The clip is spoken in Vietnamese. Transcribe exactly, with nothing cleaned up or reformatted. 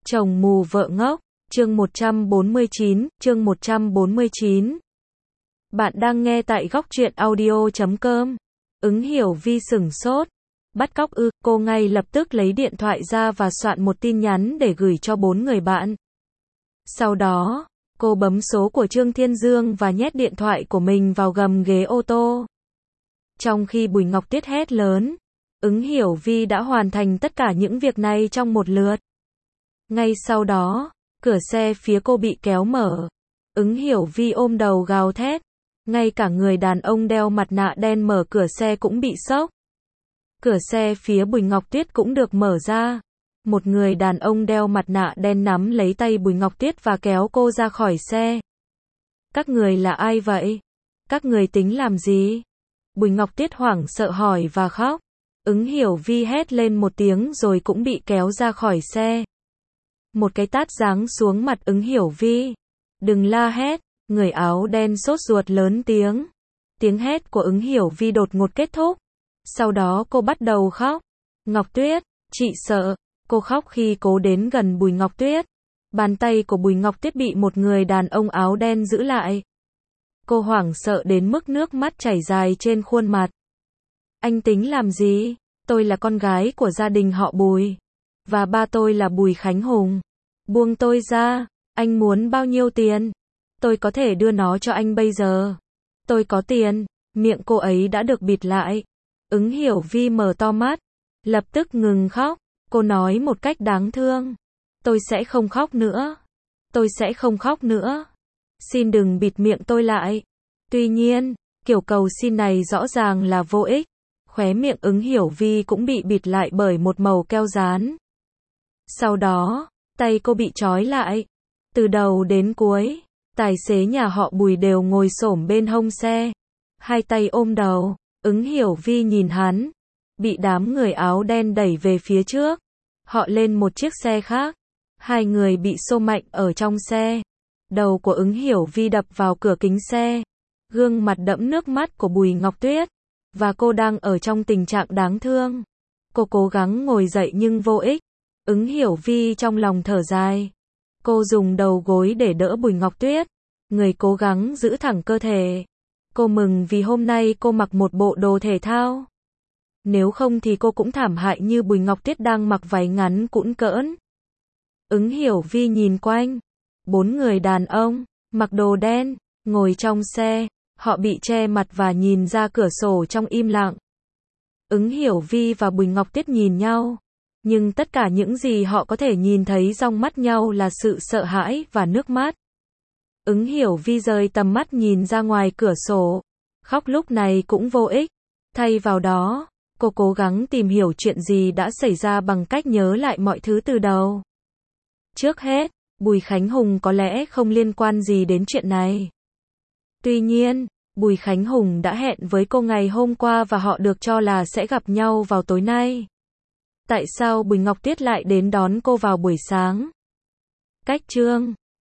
Chồng mù vợ ngốc, chương một trăm bốn mươi chín, chương một trăm bốn mươi chín. Bạn đang nghe tại góc truyện audio chấm com. Ứng Hiểu Vi sửng sốt. Bắt cóc ư? Cô ngay lập tức lấy điện thoại ra và soạn một tin nhắn để gửi cho bốn người bạn. Sau đó, cô bấm số của Trương Thiên Dương và nhét điện thoại của mình vào gầm ghế ô tô. Trong khi Bùi Ngọc Tuyết hét lớn, Ứng Hiểu Vi đã hoàn thành tất cả những việc này trong một lượt. Ngay sau đó, cửa xe phía cô bị kéo mở. Ứng Hiểu Vi ôm đầu gào thét. Ngay cả người đàn ông đeo mặt nạ đen mở cửa xe cũng bị sốc. Cửa xe phía Bùi Ngọc Tuyết cũng được mở ra. Một người đàn ông đeo mặt nạ đen nắm lấy tay Bùi Ngọc Tuyết và kéo cô ra khỏi xe. Các người là ai vậy? Các người tính làm gì? Bùi Ngọc Tuyết hoảng sợ hỏi và khóc. Ứng Hiểu Vi hét lên một tiếng rồi cũng bị kéo ra khỏi xe. Một cái tát giáng xuống mặt Ứng Hiểu Vi. Đừng la hét, người áo đen sốt ruột lớn tiếng. Tiếng hét của Ứng Hiểu Vi đột ngột kết thúc. Sau đó cô bắt đầu khóc. Ngọc Tuyết, chị sợ. Cô khóc khi cố đến gần Bùi Ngọc Tuyết. Bàn tay của Bùi Ngọc Tuyết bị một người đàn ông áo đen giữ lại. Cô hoảng sợ đến mức nước mắt chảy dài trên khuôn mặt. Anh tính làm gì? Tôi là con gái của gia đình họ Bùi. Và ba tôi là Bùi Khánh Hùng. Buông tôi ra. Anh muốn bao nhiêu tiền? Tôi có thể đưa nó cho anh bây giờ. Tôi có tiền. Miệng cô ấy đã được bịt lại. Ứng Hiểu Vi mở to mắt. Lập tức ngừng khóc. Cô nói một cách đáng thương. Tôi sẽ không khóc nữa. Tôi sẽ không khóc nữa. Xin đừng bịt miệng tôi lại. Tuy nhiên, kiểu cầu xin này rõ ràng là vô ích. Khóe miệng Ứng Hiểu Vi cũng bị bịt lại bởi một mẩu keo dán. Sau đó, tay cô bị trói lại. Từ đầu đến cuối, tài xế nhà họ Bùi đều ngồi xổm bên hông xe. Hai tay ôm đầu, Ứng Hiểu Vi nhìn hắn. Bị đám người áo đen đẩy về phía trước. Họ lên một chiếc xe khác. Hai người bị xô mạnh ở trong xe. Đầu của Ứng Hiểu Vi đập vào cửa kính xe. Gương mặt đẫm nước mắt của Bùi Ngọc Tuyết. Và cô đang ở trong tình trạng đáng thương. Cô cố gắng ngồi dậy nhưng vô ích. Ứng Hiểu Vi trong lòng thở dài. Cô dùng đầu gối để đỡ Bùi Ngọc Tuyết. Người cố gắng giữ thẳng cơ thể. Cô mừng vì hôm nay cô mặc một bộ đồ thể thao. Nếu không thì cô cũng thảm hại như Bùi Ngọc Tuyết đang mặc váy ngắn cũn cỡn. Ứng Hiểu Vi nhìn quanh. Bốn người đàn ông, mặc đồ đen, ngồi trong xe. Họ bị che mặt và nhìn ra cửa sổ trong im lặng. Ứng Hiểu Vi và Bùi Ngọc Tuyết nhìn nhau. Nhưng tất cả những gì họ có thể nhìn thấy trong mắt nhau là sự sợ hãi và nước mắt. Ứng Hiểu Vi rời tầm mắt nhìn ra ngoài cửa sổ. Khóc lúc này cũng vô ích. Thay vào đó, cô cố gắng tìm hiểu chuyện gì đã xảy ra bằng cách nhớ lại mọi thứ từ đầu. Trước hết, Bùi Khánh Hùng có lẽ không liên quan gì đến chuyện này. Tuy nhiên, Bùi Khánh Hùng đã hẹn với cô ngày hôm qua và họ được cho là sẽ gặp nhau vào tối nay. Tại sao Bùi Ngọc Tuyết lại đến đón cô vào buổi sáng? Cách chương